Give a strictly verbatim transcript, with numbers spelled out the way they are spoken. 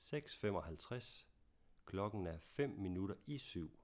seks femoghalvtreds. Klokken er fem minutter i syv.